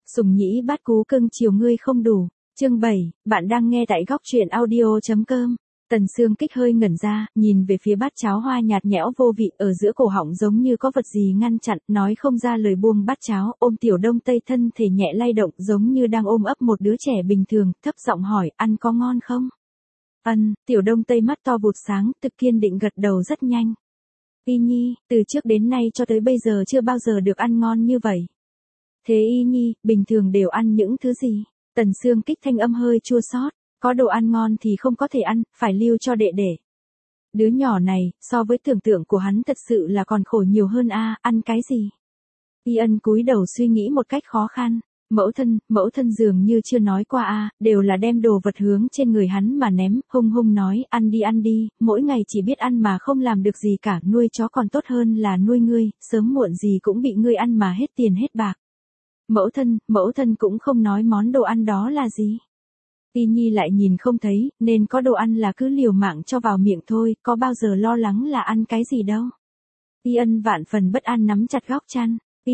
Sùng nhĩ bát cú cưng chiều ngươi không đủ. Chương 7, bạn đang nghe tại góc truyện audio.com. Tần Sương Kích hơi ngẩn ra, nhìn về phía bát cháo hoa nhạt nhẽo vô vị ở giữa cổ họng giống như có vật gì ngăn chặn, nói không ra lời, buông bát cháo, ôm Tiểu Đông Tây thân thể nhẹ lay động giống như đang ôm ấp một đứa trẻ bình thường, thấp giọng hỏi, ăn có ngon không? Ân, Tiểu Đông Tây mắt to vụt sáng, thực kiên định gật đầu rất nhanh. Y Nhi, từ trước đến nay cho tới bây giờ chưa bao giờ được ăn ngon như vậy. Thế Y Nhi, bình thường đều ăn những thứ gì? Tần Sương Kích thanh âm hơi chua xót, có đồ ăn ngon thì không có thể ăn, phải lưu cho đệ đệ. Đứa nhỏ này, so với tưởng tượng của hắn thật sự là còn khổ nhiều hơn a, ăn cái gì? Y Ân cúi đầu suy nghĩ một cách khó khăn. Mẫu thân dường như chưa nói qua a, đều là đem đồ vật hướng trên người hắn mà ném, hung hung nói, ăn đi, mỗi ngày chỉ biết ăn mà không làm được gì cả, nuôi chó còn tốt hơn là nuôi ngươi, sớm muộn gì cũng bị ngươi ăn mà hết tiền hết bạc. Mẫu thân cũng không nói món đồ ăn đó là gì. Y Nhi lại nhìn không thấy, nên có đồ ăn là cứ liều mạng cho vào miệng thôi, có bao giờ lo lắng là ăn cái gì đâu. Y Ân vạn phần bất an nắm chặt góc chăn.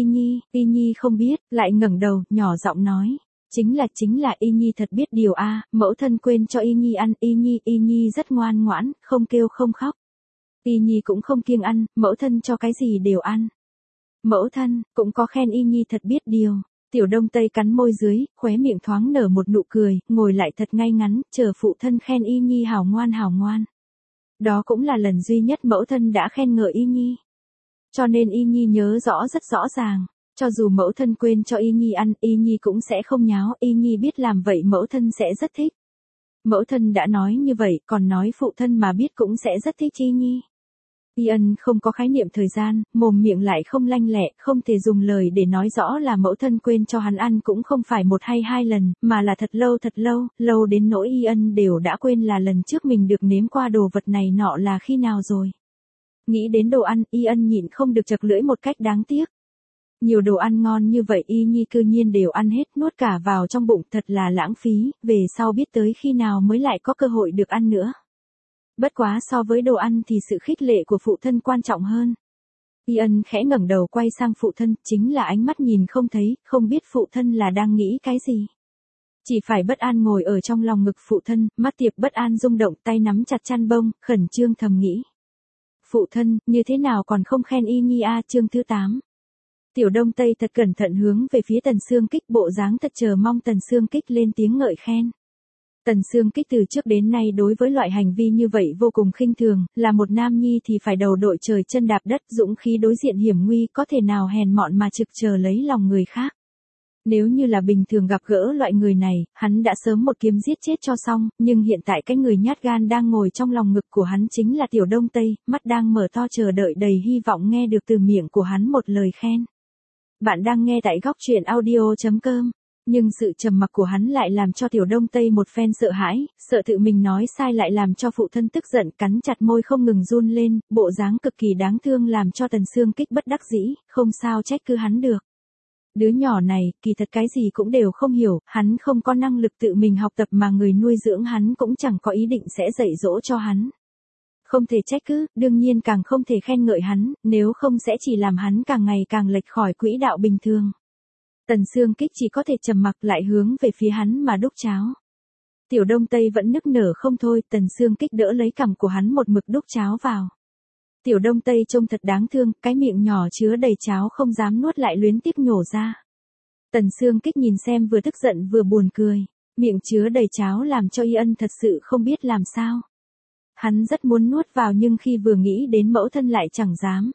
Y Nhi không biết, lại ngẩng đầu, nhỏ giọng nói. Chính là Y Nhi thật biết điều a, mẫu thân quên cho Y Nhi ăn, Y Nhi rất ngoan ngoãn, không kêu không khóc. Y Nhi cũng không kiêng ăn, mẫu thân cho cái gì đều ăn. Mẫu thân, cũng có khen Y Nhi thật biết điều. Tiểu Đông Tây cắn môi dưới, khóe miệng thoáng nở một nụ cười, ngồi lại thật ngay ngắn, chờ phụ thân khen Y Nhi hảo ngoan. Đó cũng là lần duy nhất mẫu thân đã khen ngợi Y Nhi. Cho nên Y Nhi nhớ rất rõ ràng. Cho dù mẫu thân quên cho Y Nhi ăn, Y Nhi cũng sẽ không nháo, Y Nhi biết làm vậy mẫu thân sẽ rất thích. Mẫu thân đã nói như vậy, còn nói phụ thân mà biết cũng sẽ rất thích Y Nhi. Y Ân không có khái niệm thời gian, mồm miệng lại không lanh lẹ, không thể dùng lời để nói rõ là mẫu thân quên cho hắn ăn cũng không phải một hay hai lần, mà là thật lâu đến nỗi Y Ân đều đã quên là lần trước mình được nếm qua đồ vật này nọ là khi nào rồi. Nghĩ đến đồ ăn, Y Ân nhịn không được chật lưỡi một cách đáng tiếc. Nhiều đồ ăn ngon như vậy Y Nhi cư nhiên đều ăn hết, nuốt cả vào trong bụng, thật là lãng phí, về sau biết tới khi nào mới lại có cơ hội được ăn nữa. Bất quá so với đồ ăn thì sự khích lệ của phụ thân quan trọng hơn. Y Ân khẽ ngẩng đầu quay sang phụ thân, chính là ánh mắt nhìn không thấy, không biết phụ thân là đang nghĩ cái gì. Chỉ phải bất an ngồi ở trong lòng ngực phụ thân, mắt Tiệp bất an rung động, tay nắm chặt chăn bông, khẩn trương thầm nghĩ. Phụ thân, như thế nào còn không khen Y Nhi a, chương thứ 8. Tiểu Đông Tây thật cẩn thận hướng về phía Tần Sương Kích, bộ dáng thật chờ mong Tần Sương Kích lên tiếng ngợi khen. Tần Sương Kích từ trước đến nay đối với loại hành vi như vậy vô cùng khinh thường, là một nam nhi thì phải đầu đội trời chân đạp đất, dũng khí đối diện hiểm nguy, có thể nào hèn mọn mà trực chờ lấy lòng người khác. Nếu như là bình thường gặp gỡ loại người này, hắn đã sớm một kiếm giết chết cho xong, nhưng hiện tại cái người nhát gan đang ngồi trong lòng ngực của hắn chính là Tiểu Đông Tây, mắt đang mở to chờ đợi đầy hy vọng nghe được từ miệng của hắn một lời khen. Bạn đang nghe tại góc truyện audio.com. Nhưng sự trầm mặc của hắn lại làm cho Tiểu Đông Tây một phen sợ hãi, sợ tự mình nói sai lại làm cho phụ thân tức giận, cắn chặt môi không ngừng run lên, bộ dáng cực kỳ đáng thương làm cho Tần Sương Kích bất đắc dĩ, không sao trách cứ hắn được. Đứa nhỏ này, kỳ thật cái gì cũng đều không hiểu, hắn không có năng lực tự mình học tập mà người nuôi dưỡng hắn cũng chẳng có ý định sẽ dạy dỗ cho hắn. Không thể trách cứ, đương nhiên càng không thể khen ngợi hắn, nếu không sẽ chỉ làm hắn càng ngày càng lệch khỏi quỹ đạo bình thường. Tần Sương Kích chỉ có thể trầm mặc lại hướng về phía hắn mà đút cháo. Tiểu Đông Tây vẫn nức nở không thôi, Tần Sương Kích đỡ lấy cằm của hắn một mực đút cháo vào. Tiểu Đông Tây trông thật đáng thương, cái miệng nhỏ chứa đầy cháo không dám nuốt lại luyến tiếc nhổ ra. Tần Sương Kích nhìn xem vừa tức giận vừa buồn cười, miệng chứa đầy cháo làm cho Y Ân thật sự không biết làm sao. Hắn rất muốn nuốt vào nhưng khi vừa nghĩ đến mẫu thân lại chẳng dám.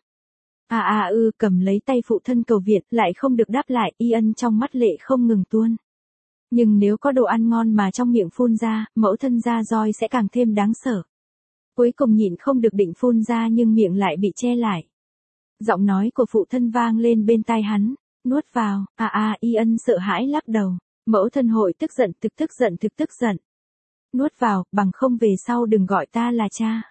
Cầm lấy tay phụ thân cầu viện, lại không được đáp lại, Y Ân trong mắt lệ không ngừng tuôn. Nhưng nếu có đồ ăn ngon mà trong miệng phun ra, mẫu thân ra roi sẽ càng thêm đáng sợ. Cuối cùng nhịn không được định phun ra nhưng miệng lại bị che lại. Giọng nói của phụ thân vang lên bên tai hắn, nuốt vào, Y Ân sợ hãi lắc đầu, mẫu thân hội tức giận. Nuốt vào, bằng không về sau đừng gọi ta là cha.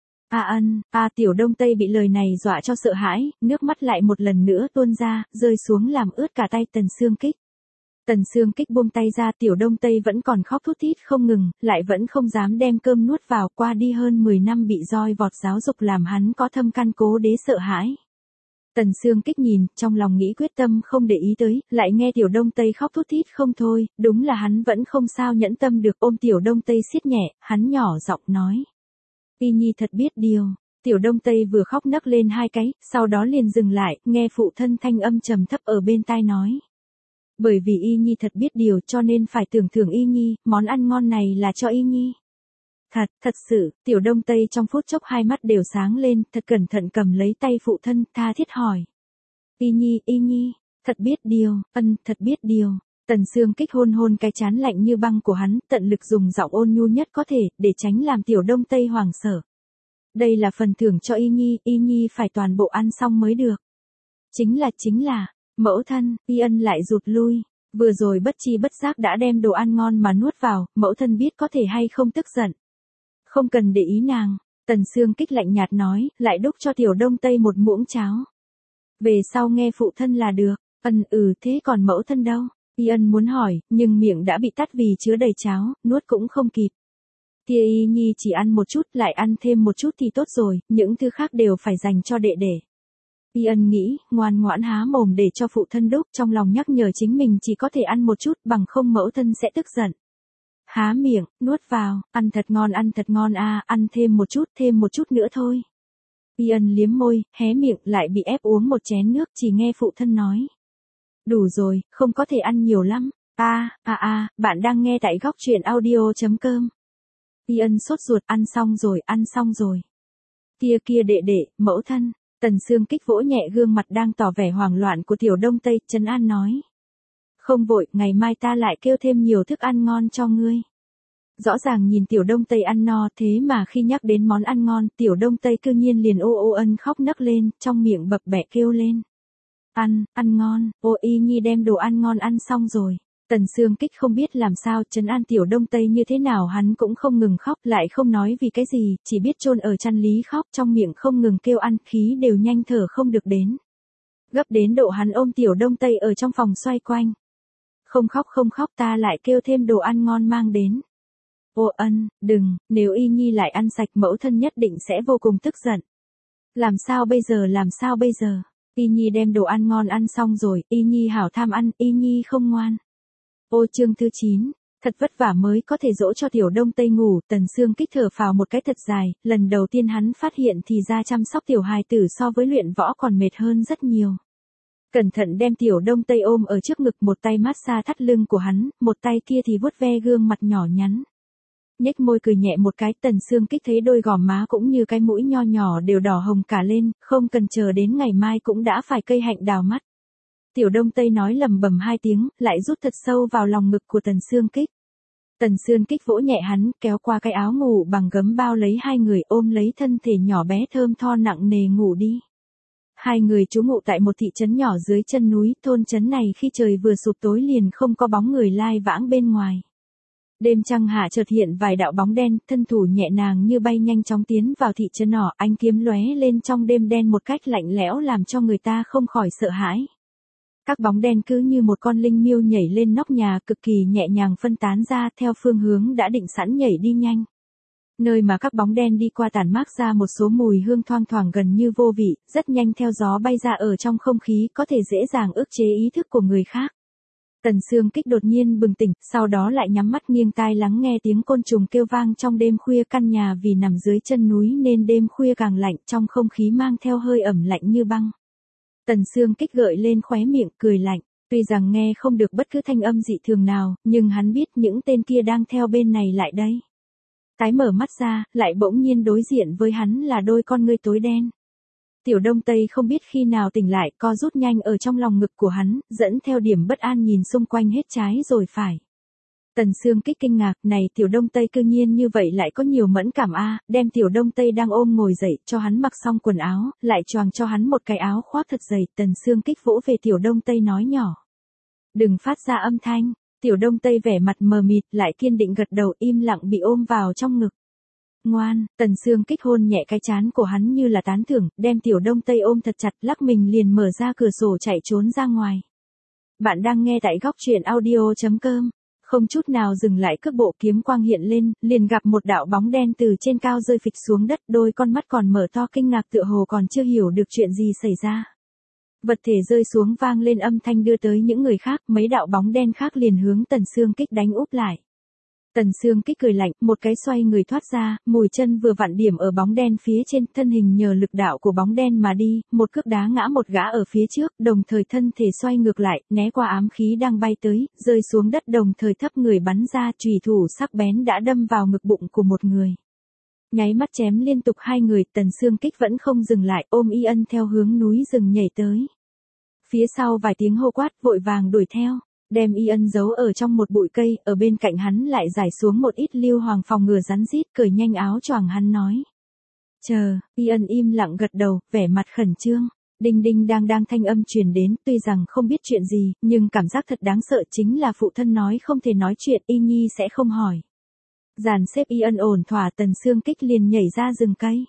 Tiểu Đông Tây bị lời này dọa cho sợ hãi, nước mắt lại một lần nữa tuôn ra, rơi xuống làm ướt cả tay Tần Sương Kích. Tần Sương Kích buông tay ra, Tiểu Đông Tây vẫn còn khóc thút thít không ngừng, lại vẫn không dám đem cơm nuốt vào, qua đi hơn 10 năm bị roi vọt giáo dục làm hắn có thâm căn cố đế sợ hãi. Tần Sương Kích nhìn, trong lòng nghĩ quyết tâm không để ý tới, lại nghe Tiểu Đông Tây khóc thút thít không thôi, đúng là hắn vẫn không sao nhẫn tâm được, ôm Tiểu Đông Tây siết nhẹ, hắn nhỏ giọng nói. Y Nhi thật biết điều. Tiểu Đông Tây vừa khóc nấc lên hai cái, sau đó liền dừng lại, nghe phụ thân thanh âm trầm thấp ở bên tai nói. Bởi vì Y Nhi thật biết điều cho nên phải tưởng thưởng Y Nhi, món ăn ngon này là cho Y Nhi. Thật sự, Tiểu Đông Tây trong phút chốc hai mắt đều sáng lên, thật cẩn thận cầm lấy tay phụ thân, tha thiết hỏi. Y Nhi, thật biết điều, thật biết điều. Tần Sương Kích hôn hôn cái trán lạnh như băng của hắn, tận lực dùng giọng ôn nhu nhất có thể, để tránh làm Tiểu Đông Tây hoảng sợ. Đây là phần thưởng cho Y Nhi phải toàn bộ ăn xong mới được. Chính là, mẫu thân, Y Ân lại rụt lui, vừa rồi bất chi bất giác đã đem đồ ăn ngon mà nuốt vào, mẫu thân biết có thể hay không tức giận. Không cần để ý nàng, Tần Sương Kích lạnh nhạt nói, lại đút cho Tiểu Đông Tây một muỗng cháo. Về sau nghe phụ thân là được, thế còn mẫu thân đâu? Y Ân muốn hỏi, nhưng miệng đã bị tắc vì chứa đầy cháo, nuốt cũng không kịp. Tia Y Nhi chỉ ăn một chút, lại ăn thêm một chút thì tốt rồi, những thứ khác đều phải dành cho đệ đệ. Y Ân nghĩ, ngoan ngoãn há mồm để cho phụ thân đút, trong lòng nhắc nhở chính mình chỉ có thể ăn một chút, bằng không mẫu thân sẽ tức giận. Há miệng, nuốt vào, ăn thật ngon à, ăn thêm một chút nữa thôi. Y Ân liếm môi, hé miệng, lại bị ép uống một chén nước, chỉ nghe phụ thân nói. Đủ rồi, không có thể ăn nhiều lắm. Bạn đang nghe tại góc truyện audio.com. Y Ân sốt ruột, ăn xong rồi. Kia đệ đệ, mẫu thân. Tần Sương Kích vỗ nhẹ gương mặt đang tỏ vẻ hoảng loạn của Tiểu Đông Tây, trấn an nói. Không vội, ngày mai ta lại kêu thêm nhiều thức ăn ngon cho ngươi. Rõ ràng nhìn Tiểu Đông Tây ăn no, thế mà khi nhắc đến món ăn ngon, Tiểu Đông Tây cư nhiên liền ô ân khóc nấc lên, trong miệng bập bẹ kêu lên. Ăn ngon, Y Nhi đem đồ ăn ngon ăn xong rồi. Tần Sương Kích không biết làm sao trấn an Tiểu Đông Tây như thế nào, hắn cũng không ngừng khóc, lại không nói vì cái gì, chỉ biết chôn ở chăn lý khóc, trong miệng không ngừng kêu ăn, khí đều nhanh thở không được đến. Gấp đến độ hắn ôm Tiểu Đông Tây ở trong phòng xoay quanh. Không khóc, ta lại kêu thêm đồ ăn ngon mang đến. Đừng, nếu Y Nhi lại ăn sạch mẫu thân nhất định sẽ vô cùng tức giận. Làm sao bây giờ? Y Nhi đem đồ ăn ngon ăn xong rồi, Y Nhi hảo tham ăn, Y Nhi không ngoan. Chương thứ 9, thật vất vả mới có thể dỗ cho Tiểu Đông Tây ngủ, Tần Sương Kích thở phào một cái thật dài, lần đầu tiên hắn phát hiện thì ra chăm sóc tiểu hài tử so với luyện võ còn mệt hơn rất nhiều. Cẩn thận đem Tiểu Đông Tây ôm ở trước ngực, một tay massage thắt lưng của hắn, một tay kia thì vuốt ve gương mặt nhỏ nhắn. Nhếch môi cười nhẹ một cái, Tần Sương Kích thấy đôi gò má cũng như cái mũi nho nhỏ đều đỏ hồng cả lên, không cần chờ đến ngày mai cũng đã phải cây hạnh đào mắt. Tiểu Đông Tây nói lầm bầm hai tiếng, lại rút thật sâu vào lòng ngực của Tần Sương Kích. Tần Sương Kích vỗ nhẹ hắn, kéo qua cái áo ngủ bằng gấm bao lấy hai người, ôm lấy thân thể nhỏ bé thơm tho nặng nề ngủ đi. Hai người trú ngụ tại một thị trấn nhỏ dưới chân núi, thôn trấn này khi trời vừa sụp tối liền không có bóng người lai vãng bên ngoài. Đêm trăng hạ chợt hiện vài đạo bóng đen, thân thủ nhẹ nhàng như bay nhanh chóng tiến vào thị trấn nhỏ, ánh kiếm lóe lên trong đêm đen một cách lạnh lẽo làm cho người ta không khỏi sợ hãi. Các bóng đen cứ như một con linh miêu nhảy lên nóc nhà, cực kỳ nhẹ nhàng phân tán ra theo phương hướng đã định sẵn nhảy đi nhanh. Nơi mà các bóng đen đi qua tản mát ra một số mùi hương thoang thoảng gần như vô vị, rất nhanh theo gió bay ra ở trong không khí, có thể dễ dàng ức chế ý thức của người khác. Tần Sương Kích đột nhiên bừng tỉnh, sau đó lại nhắm mắt nghiêng tai lắng nghe tiếng côn trùng kêu vang trong đêm khuya, căn nhà vì nằm dưới chân núi nên đêm khuya càng lạnh, trong không khí mang theo hơi ẩm lạnh như băng. Tần Sương Kích gợi lên khóe miệng, cười lạnh, tuy rằng nghe không được bất cứ thanh âm dị thường nào, nhưng hắn biết những tên kia đang theo bên này lại đây. Tái mở mắt ra, lại bỗng nhiên đối diện với hắn là đôi con ngươi tối đen. Tiểu Đông Tây không biết khi nào tỉnh lại, co rút nhanh ở trong lòng ngực của hắn, dẫn theo điểm bất an nhìn xung quanh hết trái rồi phải. Tần Sương Kích kinh ngạc, này Tiểu Đông Tây cư nhiên như vậy lại có nhiều mẫn cảm đem Tiểu Đông Tây đang ôm ngồi dậy, cho hắn mặc xong quần áo, lại choàng cho hắn một cái áo khoác thật dày, Tần Sương Kích vỗ về Tiểu Đông Tây nói nhỏ. Đừng phát ra âm thanh, Tiểu Đông Tây vẻ mặt mờ mịt, lại kiên định gật đầu, im lặng bị ôm vào trong ngực. Ngoan, Tần Sương Kích hôn nhẹ cái trán của hắn như là tán thưởng, đem Tiểu Đông Tây ôm thật chặt, lắc mình liền mở ra cửa sổ chạy trốn ra ngoài. Bạn đang nghe tại góc truyện audio.com. Không chút nào dừng lại, cước bộ kiếm quang hiện lên, liền gặp một đạo bóng đen từ trên cao rơi phịch xuống đất, đôi con mắt còn mở to kinh ngạc tựa hồ còn chưa hiểu được chuyện gì xảy ra. Vật thể rơi xuống vang lên âm thanh đưa tới những người khác, mấy đạo bóng đen khác liền hướng Tần Xương Kích đánh úp lại. Tần Xương Kích cười lạnh, một cái xoay người thoát ra, mùi chân vừa vặn điểm ở bóng đen phía trên, thân hình nhờ lực đạo của bóng đen mà đi, một cước đá ngã một gã ở phía trước, đồng thời thân thể xoay ngược lại, né qua ám khí đang bay tới, rơi xuống đất đồng thời thấp người bắn ra, chùy thủ sắc bén đã đâm vào ngực bụng của một người. Nháy mắt chém liên tục hai người, Tần Xương Kích vẫn không dừng lại, ôm Y Ân theo hướng núi rừng nhảy tới. Phía sau vài tiếng hô quát, vội vàng đuổi theo. Đem Y Ân giấu ở trong một bụi cây, ở bên cạnh hắn lại giải xuống một ít lưu hoàng phòng ngừa rắn rít, cởi nhanh áo choàng hắn nói. Chờ, Y Ân im lặng gật đầu, vẻ mặt khẩn trương. Đinh đinh đang thanh âm truyền đến, tuy rằng không biết chuyện gì, nhưng cảm giác thật đáng sợ chính là phụ thân nói không thể nói chuyện, Y Nhi sẽ không hỏi. Dàn xếp Y Ân ổn thỏa, Tần Xương Kích liền nhảy ra rừng cây.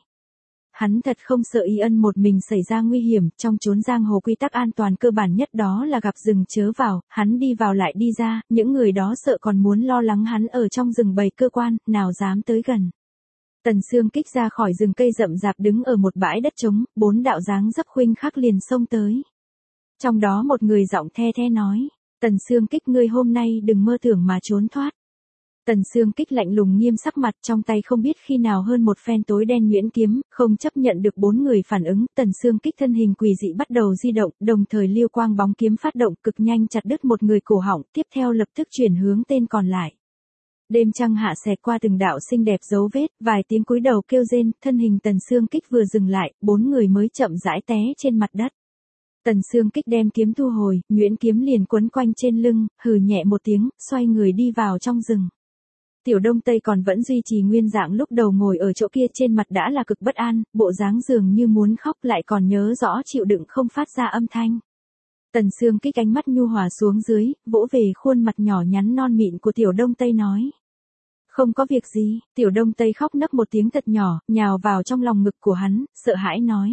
Hắn thật không sợ Y Ân một mình xảy ra nguy hiểm, trong chốn giang hồ quy tắc an toàn cơ bản nhất đó là gặp rừng chớ vào, hắn đi vào lại đi ra, những người đó sợ còn muốn lo lắng hắn ở trong rừng bày cơ quan, nào dám tới gần. Tần Xương Kích ra khỏi rừng cây rậm rạp đứng ở một bãi đất trống, 4 đạo dáng dấp khuynh khắc liền xông tới. Trong đó một người giọng the the nói, Tần Xương Kích ngươi hôm nay đừng mơ tưởng mà trốn thoát. Tần Xương Kích lạnh lùng nghiêm sắc mặt, trong tay không biết khi nào hơn một phen tối đen nhuyễn kiếm, không chấp nhận được 4 người phản ứng, Tần Xương Kích thân hình quỷ dị bắt đầu di động, đồng thời lưu quang bóng kiếm phát động, cực nhanh chặt đứt một người cổ họng, tiếp theo lập tức chuyển hướng tên còn lại. Đêm trăng hạ xẹt qua từng đạo xinh đẹp dấu vết, vài tiếng cúi đầu kêu rên, thân hình Tần Xương Kích vừa dừng lại, 4 người mới chậm rãi té trên mặt đất. Tần Xương Kích đem kiếm thu hồi, nhuyễn kiếm liền quấn quanh trên lưng, hừ nhẹ một tiếng, xoay người đi vào trong rừng. Tiểu Đông Tây còn vẫn duy trì nguyên dạng lúc đầu ngồi ở chỗ kia, trên mặt đã là cực bất an, bộ dáng dường như muốn khóc, lại còn nhớ rõ chịu đựng không phát ra âm thanh. Tần Xương Kích ánh mắt nhu hòa xuống dưới, vỗ về khuôn mặt nhỏ nhắn non mịn của Tiểu Đông Tây nói. Không có việc gì, Tiểu Đông Tây khóc nấc một tiếng thật nhỏ, nhào vào trong lòng ngực của hắn, sợ hãi nói.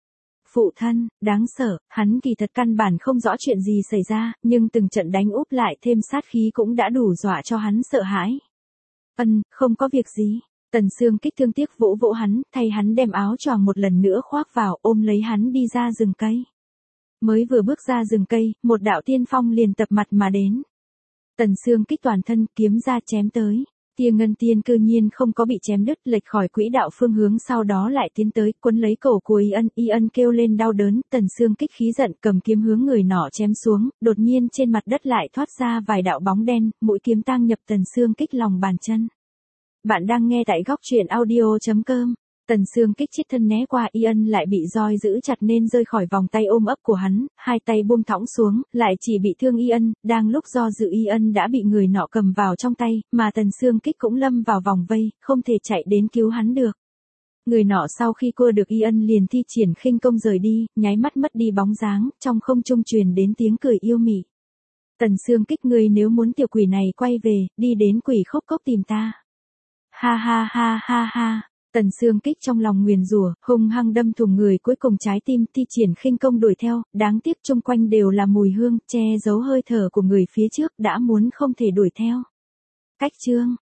Phụ thân, đáng sợ, hắn kỳ thật căn bản không rõ chuyện gì xảy ra, nhưng từng trận đánh úp lại thêm sát khí cũng đã đủ dọa cho hắn sợ hãi. Không có việc gì. Tần Xương Kích thương tiếc vỗ vỗ hắn, thay hắn đem áo choàng một lần nữa khoác vào, ôm lấy hắn đi ra rừng cây. Mới vừa bước ra rừng cây, một đạo tiên phong liền tập mặt mà đến. Tần Xương Kích toàn thân kiếm ra chém tới. Tia ngân tiên cư nhiên không có bị chém đứt, lệch khỏi quỹ đạo phương hướng, sau đó lại tiến tới, quấn lấy cổ của Y Ân kêu lên đau đớn, Tần Xương Kích khí giận cầm kiếm hướng người nọ chém xuống, đột nhiên trên mặt đất lại thoát ra vài đạo bóng đen, mũi kiếm tang nhập Tần Xương Kích lòng bàn chân. Bạn đang nghe tại góc truyện audio.com. Tần Xương Kích chít thân né qua, Y Ân lại bị roi giữ chặt nên rơi khỏi vòng tay ôm ấp của hắn, hai tay buông thõng xuống, lại chỉ bị thương Y Ân, đang lúc do dự Y Ân đã bị người nọ cầm vào trong tay, mà Tần Xương Kích cũng lâm vào vòng vây, không thể chạy đến cứu hắn được. Người nọ sau khi cua được Y Ân liền thi triển khinh công rời đi, nháy mắt mất đi bóng dáng, trong không trung truyền đến tiếng cười yêu mị. Tần Xương Kích ngươi nếu muốn tiểu quỷ này quay về, đi đến Quỷ Khốc Cốc tìm ta. Ha ha ha ha ha. Tần Xương Kích trong lòng nguyền rủa, hung hăng đâm thủng người cuối cùng trái tim, thi triển khinh công đuổi theo, đáng tiếc chung quanh đều là mùi hương, che giấu hơi thở của người phía trước, đã muốn không thể đuổi theo. Cách chương